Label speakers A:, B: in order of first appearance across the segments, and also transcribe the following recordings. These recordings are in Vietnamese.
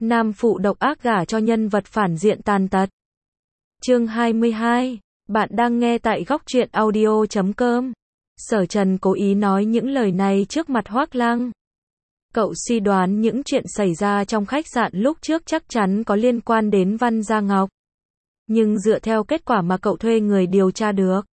A: Nam phụ độc ác gả cho nhân vật phản diện tàn tật. Chương 22. Bạn đang nghe tại góc truyện audio.com. Sở Trần cố ý nói những lời này trước mặt Hoác Lăng. Cậu suy đoán những chuyện xảy ra trong khách sạn lúc trước chắc chắn có liên quan đến Văn Gia Ngọc. Nhưng dựa theo kết quả mà cậu thuê người điều tra được,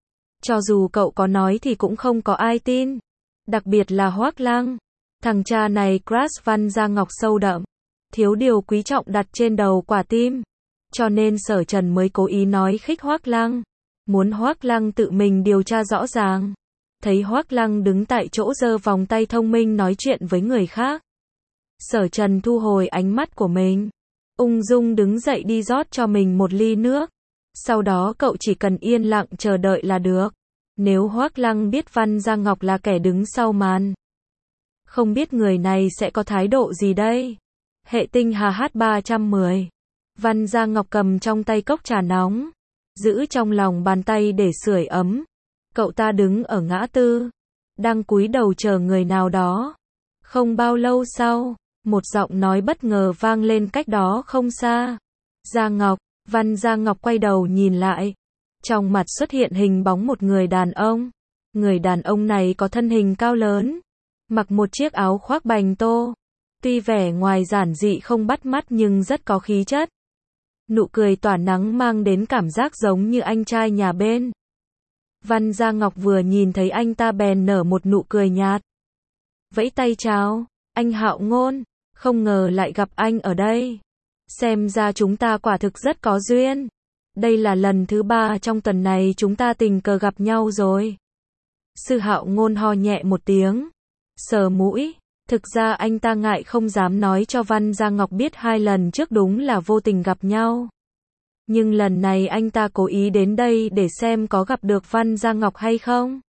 A: cho dù cậu có nói thì cũng không có ai tin. Đặc biệt là Hoác Lăng. Thằng cha này crush Văn Gia Ngọc sâu đậm, thiếu điều quý trọng đặt trên đầu quả tim. Cho nên Sở Trần mới cố ý nói khích Hoác Lăng, muốn Hoác Lăng tự mình điều tra rõ ràng. Thấy Hoác Lăng đứng tại chỗ giơ vòng tay thông minh nói chuyện với người khác, Sở Trần thu hồi ánh mắt của mình, ung dung đứng dậy đi rót cho mình một ly nước. Sau đó cậu chỉ cần yên lặng chờ đợi là được. Nếu Hoác Lăng biết Văn Gia Ngọc là kẻ đứng sau màn, không biết người này sẽ có thái độ gì đây. Hệ tinh Hà H310. Văn Gia Ngọc cầm trong tay cốc trà nóng, giữ trong lòng bàn tay để sưởi ấm. Cậu ta đứng ở ngã tư, đang cúi đầu chờ người nào đó. Không bao lâu sau, một giọng nói bất ngờ vang lên cách đó không xa. Gia Ngọc. Văn Gia Ngọc quay đầu nhìn lại. Trong mặt xuất hiện hình bóng một người đàn ông. Người đàn ông này có thân hình cao lớn, mặc một chiếc áo khoác bành tô. Tuy vẻ ngoài giản dị không bắt mắt nhưng rất có khí chất. Nụ cười tỏa nắng mang đến cảm giác giống như anh trai nhà bên. Văn Gia Ngọc vừa nhìn thấy anh ta bèn nở một nụ cười nhạt. Vẫy tay chào, anh Hạo Ngôn, không ngờ lại gặp anh ở đây. Xem ra chúng ta quả thực rất có duyên. Đây là lần thứ 3 trong tuần này chúng ta tình cờ gặp nhau rồi. Sư Hạo Ngôn ho nhẹ một tiếng, sờ mũi. Thực ra anh ta ngại không dám nói cho Văn Gia Ngọc biết 2 lần trước đúng là vô tình gặp nhau. Nhưng lần này anh ta cố ý đến đây để xem có gặp được Văn Gia Ngọc hay không.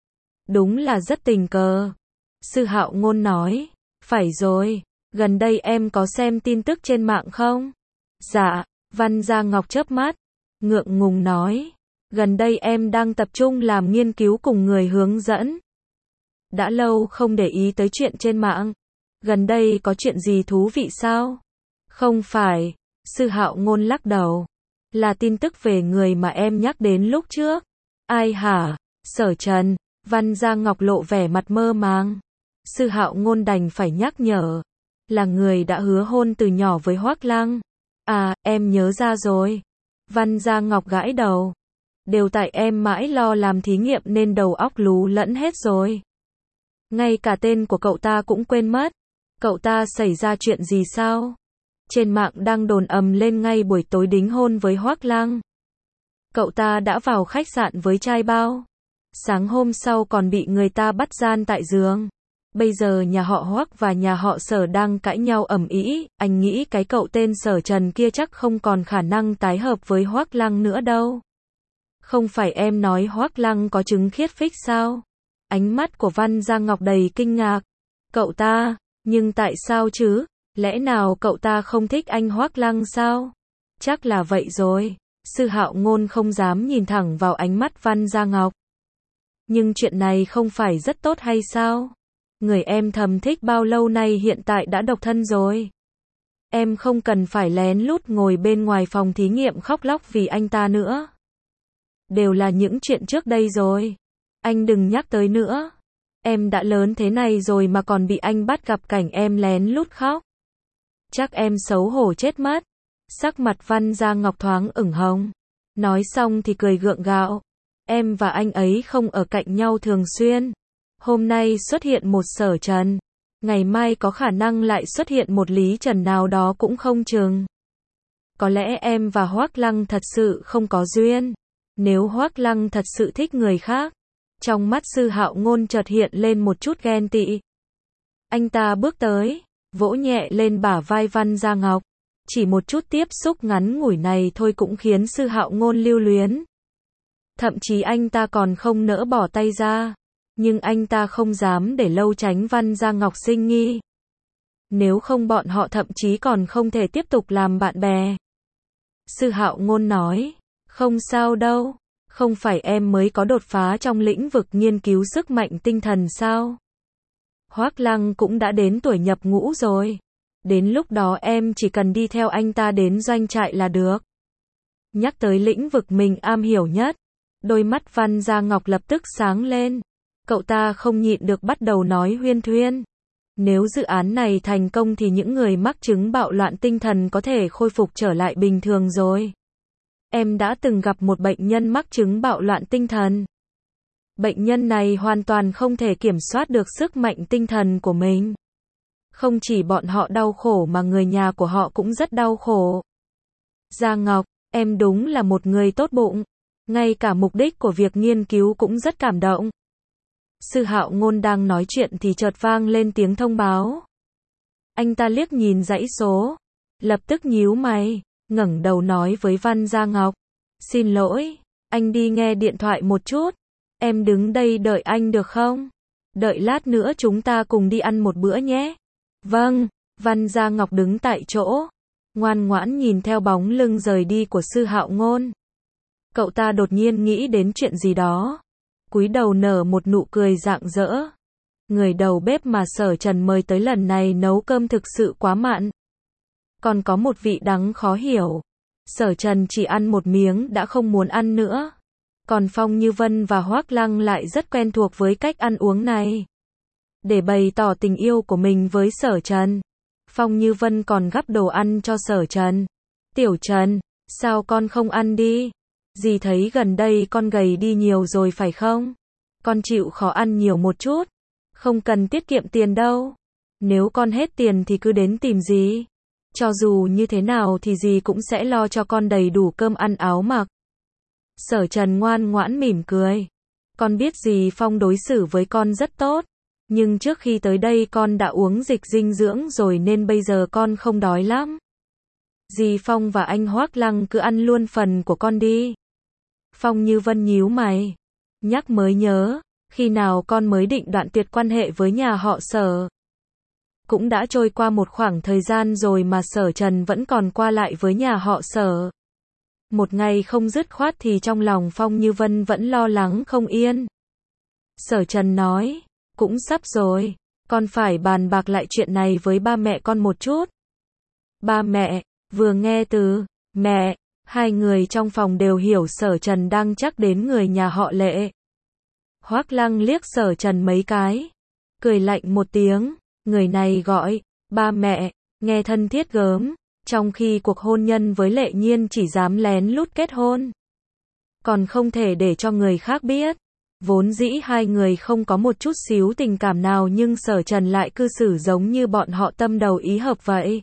A: Đúng là rất tình cờ. Sư Hạo Ngôn nói, phải rồi, gần đây em có xem tin tức trên mạng không? Dạ, Văn Gia Ngọc chớp mắt, ngượng ngùng nói, gần đây em đang tập trung làm nghiên cứu cùng người hướng dẫn. Đã lâu không để ý tới chuyện trên mạng. Gần đây có chuyện gì thú vị sao? Không phải, Sư Hạo Ngôn lắc đầu. Là tin tức về người mà em nhắc đến lúc trước. Ai hả? Sở Trần. Văn Gia Ngọc lộ vẻ mặt mơ màng. Sư Hạo Ngôn đành phải nhắc nhở. Là người đã hứa hôn từ nhỏ với Hoác Lăng. À, em nhớ ra rồi. Văn Gia Ngọc gãi đầu. Đều tại em mãi lo làm thí nghiệm nên đầu óc lú lẫn hết rồi. Ngay cả tên của cậu ta cũng quên mất. Cậu ta xảy ra chuyện gì sao? Trên mạng đang đồn ầm lên ngay buổi tối đính hôn với Hoác Lăng. Cậu ta đã vào khách sạn với trai bao. Sáng hôm sau còn bị người ta bắt gian tại giường. Bây giờ nhà họ Hoác và nhà họ Sở đang cãi nhau ầm ĩ. Anh nghĩ cái cậu tên Sở Trần kia chắc không còn khả năng tái hợp với Hoác Lăng nữa đâu. Không phải em nói Hoác Lăng có chứng khiết phích sao? Ánh mắt của Văn Gia Ngọc đầy kinh ngạc. Cậu ta, nhưng tại sao chứ? Lẽ nào cậu ta không thích anh Hoác Lăng sao? Chắc là vậy rồi. Sư Hạo Ngôn không dám nhìn thẳng vào ánh mắt Văn Gia Ngọc. Nhưng chuyện này không phải rất tốt hay sao? Người em thầm thích bao lâu nay hiện tại đã độc thân rồi. Em không cần phải lén lút ngồi bên ngoài phòng thí nghiệm khóc lóc vì anh ta nữa. Đều là những chuyện trước đây rồi. Anh đừng nhắc tới nữa. Em đã lớn thế này rồi mà còn bị anh bắt gặp cảnh em lén lút khóc. Chắc em xấu hổ chết mất. Sắc mặt Văn Gia Ngọc thoáng ửng hồng. Nói xong thì cười gượng gạo. Em và anh ấy không ở cạnh nhau thường xuyên. Hôm nay xuất hiện một Sở Trần. Ngày mai có khả năng lại xuất hiện một Lý Trần nào đó cũng không chừng. Có lẽ em và Hoác Lăng thật sự không có duyên. Nếu Hoác Lăng thật sự thích người khác. Trong mắt Sư Hạo Ngôn chợt hiện lên một chút ghen tị. Anh ta bước tới, vỗ nhẹ lên bả vai Văn Gia Ngọc. Chỉ một chút tiếp xúc ngắn ngủi này thôi cũng khiến Sư Hạo Ngôn lưu luyến. Thậm chí anh ta còn không nỡ bỏ tay ra. Nhưng anh ta không dám để lâu tránh Văn Gia Ngọc sinh nghi. Nếu không bọn họ thậm chí còn không thể tiếp tục làm bạn bè. Sư Hạo Ngôn nói, không sao đâu. Không phải em mới có đột phá trong lĩnh vực nghiên cứu sức mạnh tinh thần sao? Hoác Lăng cũng đã đến tuổi nhập ngũ rồi. Đến lúc đó em chỉ cần đi theo anh ta đến doanh trại là được. Nhắc tới lĩnh vực mình am hiểu nhất, đôi mắt Văn Gia Ngọc lập tức sáng lên. Cậu ta không nhịn được bắt đầu nói huyên thuyên. Nếu dự án này thành công thì những người mắc chứng bạo loạn tinh thần có thể khôi phục trở lại bình thường rồi. Em đã từng gặp một bệnh nhân mắc chứng bạo loạn tinh thần. Bệnh nhân này hoàn toàn không thể kiểm soát được sức mạnh tinh thần của mình. Không chỉ bọn họ đau khổ mà người nhà của họ cũng rất đau khổ. Gia Ngọc, em đúng là một người tốt bụng. Ngay cả mục đích của việc nghiên cứu cũng rất cảm động. Sư Hạo Ngôn đang nói chuyện thì chợt vang lên tiếng thông báo. Anh ta liếc nhìn dãy số, lập tức nhíu mày, ngẩng đầu nói với Văn Gia Ngọc. Xin lỗi, anh đi nghe điện thoại một chút. Em đứng đây đợi anh được không? Đợi lát nữa chúng ta cùng đi ăn một bữa nhé. Vâng, Văn Gia Ngọc đứng tại chỗ, ngoan ngoãn nhìn theo bóng lưng rời đi của Sư Hạo Ngôn. Cậu ta đột nhiên nghĩ đến chuyện gì đó, cúi đầu nở một nụ cười rạng rỡ. Người đầu bếp mà Sở Trần mời tới lần này nấu cơm thực sự quá mặn. Còn có một vị đắng khó hiểu. Sở Trần chỉ ăn một miếng đã không muốn ăn nữa. Còn Phong Như Vân và Hoác Lăng lại rất quen thuộc với cách ăn uống này. Để bày tỏ tình yêu của mình với Sở Trần, Phong Như Vân còn gắp đồ ăn cho Sở Trần. Tiểu Trần, sao con không ăn đi? Dì thấy gần đây con gầy đi nhiều rồi phải không? Con chịu khó ăn nhiều một chút. Không cần tiết kiệm tiền đâu. Nếu con hết tiền thì cứ đến tìm dì. Cho dù như thế nào thì dì cũng sẽ lo cho con đầy đủ cơm ăn áo mặc. Sở Trần ngoan ngoãn mỉm cười. Con biết dì Phong đối xử với con rất tốt. Nhưng trước khi tới đây con đã uống dịch dinh dưỡng rồi nên bây giờ con không đói lắm. Dì Phong và anh Hoác Lăng cứ ăn luôn phần của con đi. Phong Như Vân nhíu mày. Nhắc mới nhớ, khi nào con mới định đoạn tuyệt quan hệ với nhà họ Sở? Cũng đã trôi qua một khoảng thời gian rồi mà Sở Trần vẫn còn qua lại với nhà họ Sở. Một ngày không dứt khoát thì trong lòng Phong Như Vân vẫn lo lắng không yên. Sở Trần nói, cũng sắp rồi, con phải bàn bạc lại chuyện này với ba mẹ con một chút. Ba mẹ, vừa nghe từ mẹ, hai người trong phòng đều hiểu Sở Trần đang chắc đến người nhà họ Lệ. Hoác Lăng liếc Sở Trần mấy cái, cười lạnh một tiếng, người này gọi ba mẹ, nghe thân thiết gớm, trong khi cuộc hôn nhân với Lệ Nhiên chỉ dám lén lút kết hôn, còn không thể để cho người khác biết. Vốn dĩ hai người không có một chút xíu tình cảm nào nhưng Sở Trần lại cư xử giống như bọn họ tâm đầu ý hợp vậy.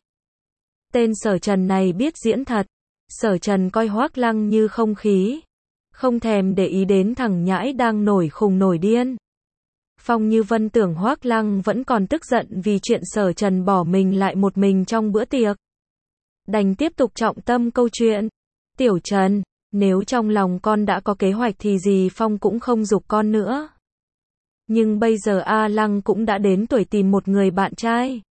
A: Tên Sở Trần này biết diễn thật. Sở Trần coi Hoác Lăng như không khí, không thèm để ý đến thằng nhãi đang nổi khùng nổi điên. Phong Như Vân tưởng Hoác Lăng vẫn còn tức giận vì chuyện Sở Trần bỏ mình lại một mình trong bữa tiệc. Đành tiếp tục trọng tâm câu chuyện. Tiểu Trần, nếu trong lòng con đã có kế hoạch thì dì Phong cũng không giục con nữa. Nhưng bây giờ A Lăng cũng đã đến tuổi tìm một người bạn trai.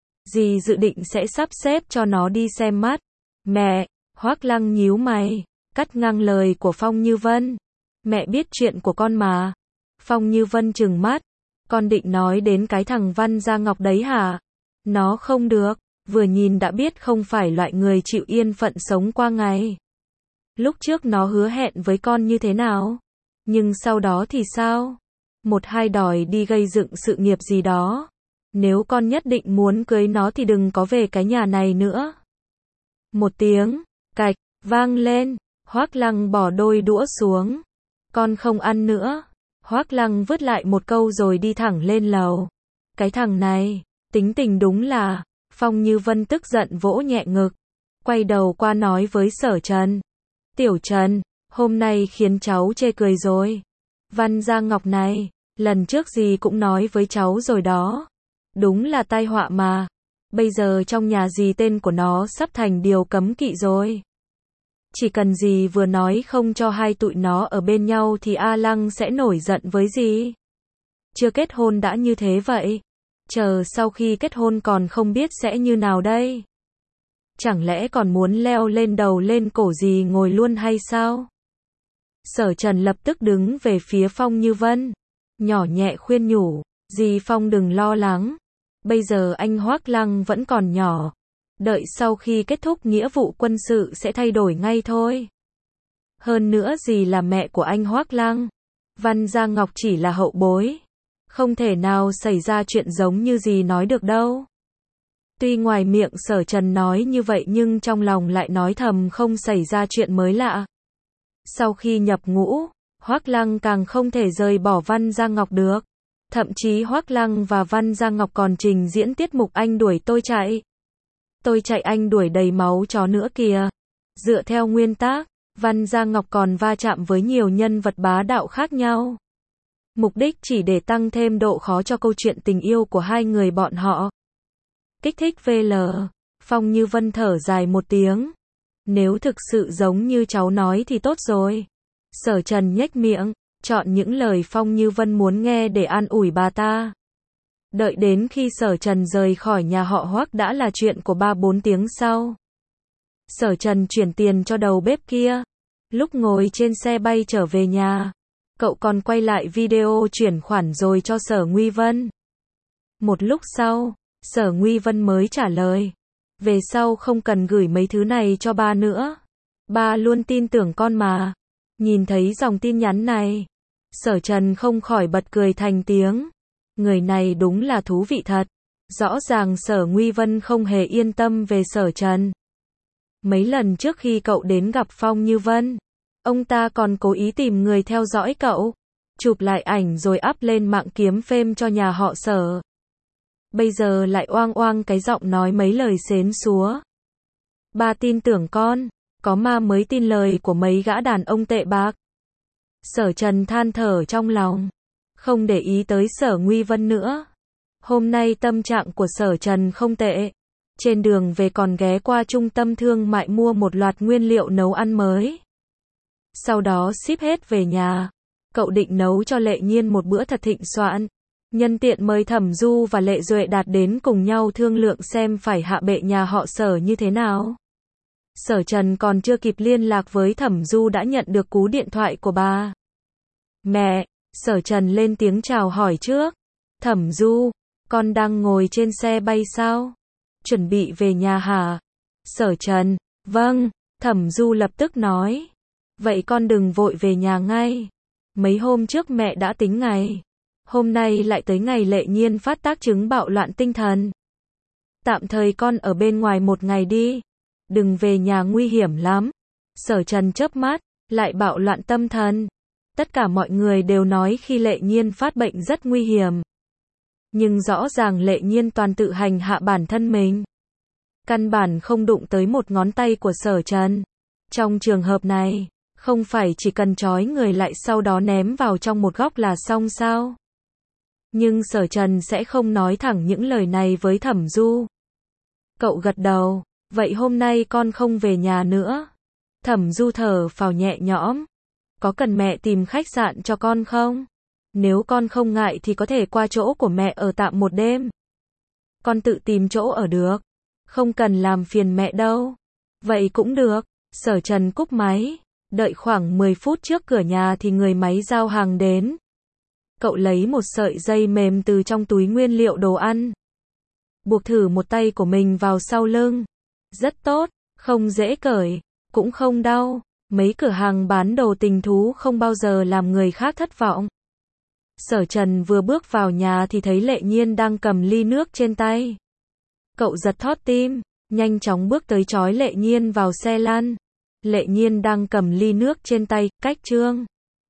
A: Dì dự định sẽ sắp xếp cho nó đi xem mắt. Mẹ, Hoác Lăng nhíu mày, cắt ngang lời của Phong Như Vân. Mẹ biết chuyện của con mà. Phong Như Vân trừng mắt. Con định nói đến cái thằng Văn Gia Ngọc đấy hả? Nó không được, vừa nhìn đã biết không phải loại người chịu yên phận sống qua ngày. Lúc trước nó hứa hẹn với con như thế nào? Nhưng sau đó thì sao? Một hai đòi đi gây dựng sự nghiệp gì đó. Nếu con nhất định muốn cưới nó thì đừng có về cái nhà này nữa. Một tiếng cạch vang lên, Hoác Lăng bỏ đôi đũa xuống. Con không ăn nữa. Hoác Lăng vứt lại một câu rồi đi thẳng lên lầu. Cái thằng này, tính tình đúng là. Phong Như Vân tức giận vỗ nhẹ ngực, quay đầu qua nói với Sở Trần. Tiểu Trần, hôm nay khiến cháu chê cười rồi. Văn Gia Ngọc này, lần trước dì cũng nói với cháu rồi đó. Đúng là tai họa mà. Bây giờ trong nhà dì tên của nó sắp thành điều cấm kỵ rồi. Chỉ cần dì vừa nói không cho hai tụi nó ở bên nhau thì A Lăng sẽ nổi giận với dì. Chưa kết hôn đã như thế vậy. Chờ sau khi kết hôn còn không biết sẽ như nào đây. Chẳng lẽ còn muốn leo lên đầu lên cổ dì ngồi luôn hay sao? Sở Trần lập tức đứng về phía Phong Như Vân, nhỏ nhẹ khuyên nhủ, dì Phong đừng lo lắng. Bây giờ anh Hoác Lăng vẫn còn nhỏ. Đợi sau khi kết thúc nghĩa vụ quân sự sẽ thay đổi ngay thôi. Hơn nữa dì là mẹ của anh Hoác Lăng. Văn Gia Ngọc chỉ là hậu bối. Không thể nào xảy ra chuyện giống như dì nói được đâu. Tuy ngoài miệng Sở Trần nói như vậy nhưng trong lòng lại nói thầm không xảy ra chuyện mới lạ. Sau khi nhập ngũ, Hoác Lăng càng không thể rời bỏ Văn Gia Ngọc được. Thậm chí Hoác Lăng và Văn Gia Ngọc còn trình diễn tiết mục anh đuổi tôi chạy. Tôi chạy anh đuổi đầy máu chó nữa kìa. Dựa theo nguyên tắc, Văn Gia Ngọc còn va chạm với nhiều nhân vật bá đạo khác nhau. Mục đích chỉ để tăng thêm độ khó cho câu chuyện tình yêu của hai người bọn họ. Kích thích VL. Phong Như Vân thở dài một tiếng. Nếu thực sự giống như cháu nói thì tốt rồi. Sở Trần nhếch miệng, chọn những lời Phong Như Vân muốn nghe để an ủi bà ta. Đợi đến khi Sở Trần rời khỏi nhà họ Hoác đã là chuyện của 3-4 tiếng sau. Sở Trần chuyển tiền cho đầu bếp kia. Lúc ngồi trên xe bay trở về nhà, cậu còn quay lại video chuyển khoản rồi cho Sở Nguy Vân. Một lúc sau, Sở Nguy Vân mới trả lời. Về sau không cần gửi mấy thứ này cho ba nữa. Ba luôn tin tưởng con mà. Nhìn thấy dòng tin nhắn này, Sở Trần không khỏi bật cười thành tiếng. Người này đúng là thú vị thật. Rõ ràng Sở Nguy Vân không hề yên tâm về Sở Trần. Mấy lần trước khi cậu đến gặp Phong Như Vân, ông ta còn cố ý tìm người theo dõi cậu, chụp lại ảnh rồi up lên mạng kiếm phêm cho nhà họ Sở. Bây giờ lại oang oang cái giọng nói mấy lời xến xúa. Ba tin tưởng con, có ma mới tin lời của mấy gã đàn ông tệ bạc. Sở Trần than thở trong lòng, không để ý tới Sở Nguy Vân nữa. Hôm nay tâm trạng của Sở Trần không tệ. Trên đường về còn ghé qua trung tâm thương mại mua một loạt nguyên liệu nấu ăn mới. Sau đó ship hết về nhà. Cậu định nấu cho Lệ Nhiên một bữa thật thịnh soạn. Nhân tiện mời Thẩm Du và Lệ Duệ Đạt đến cùng nhau thương lượng xem phải hạ bệ nhà họ Sở như thế nào. Sở Trần còn chưa kịp liên lạc với Thẩm Du đã nhận được cú điện thoại của bà. Mẹ, Sở Trần lên tiếng chào hỏi trước. Thẩm Du, con đang ngồi trên xe bay sao? Chuẩn bị về nhà hả? Sở Trần, vâng, Thẩm Du lập tức nói. Vậy con đừng vội về nhà ngay. Mấy hôm trước mẹ đã tính ngày. Hôm nay lại tới ngày Lệ Nhiên phát tác chứng bạo loạn tinh thần. Tạm thời con ở bên ngoài một ngày đi. Đừng về nhà nguy hiểm lắm. Sở Trần chớp mắt, lại bạo loạn tâm thần. Tất cả mọi người đều nói khi Lệ Nhiên phát bệnh rất nguy hiểm. Nhưng rõ ràng Lệ Nhiên toàn tự hành hạ bản thân mình. Căn bản không đụng tới một ngón tay của Sở Trần. Trong trường hợp này, không phải chỉ cần trói người lại sau đó ném vào trong một góc là xong sao? Nhưng Sở Trần sẽ không nói thẳng những lời này với Thẩm Du. Cậu gật đầu, vậy hôm nay con không về nhà nữa. Thẩm Du thở phào nhẹ nhõm. Có cần mẹ tìm khách sạn cho con không? Nếu con không ngại thì có thể qua chỗ của mẹ ở tạm một đêm. Con tự tìm chỗ ở được. Không cần làm phiền mẹ đâu. Vậy cũng được. Sở Trần cúp máy. Đợi khoảng 10 phút trước cửa nhà thì người máy giao hàng đến. Cậu lấy một sợi dây mềm từ trong túi nguyên liệu đồ ăn. Buộc thử một tay của mình vào sau lưng. Rất tốt, không dễ cởi, cũng không đau. Mấy cửa hàng bán đồ tình thú không bao giờ làm người khác thất vọng. Sở Trần vừa bước vào nhà thì thấy Lệ Nhiên đang cầm ly nước trên tay. Cậu giật thót tim, nhanh chóng bước tới trói Lệ Nhiên vào xe lăn. Lệ Nhiên đang cầm ly nước trên tay, cách Trương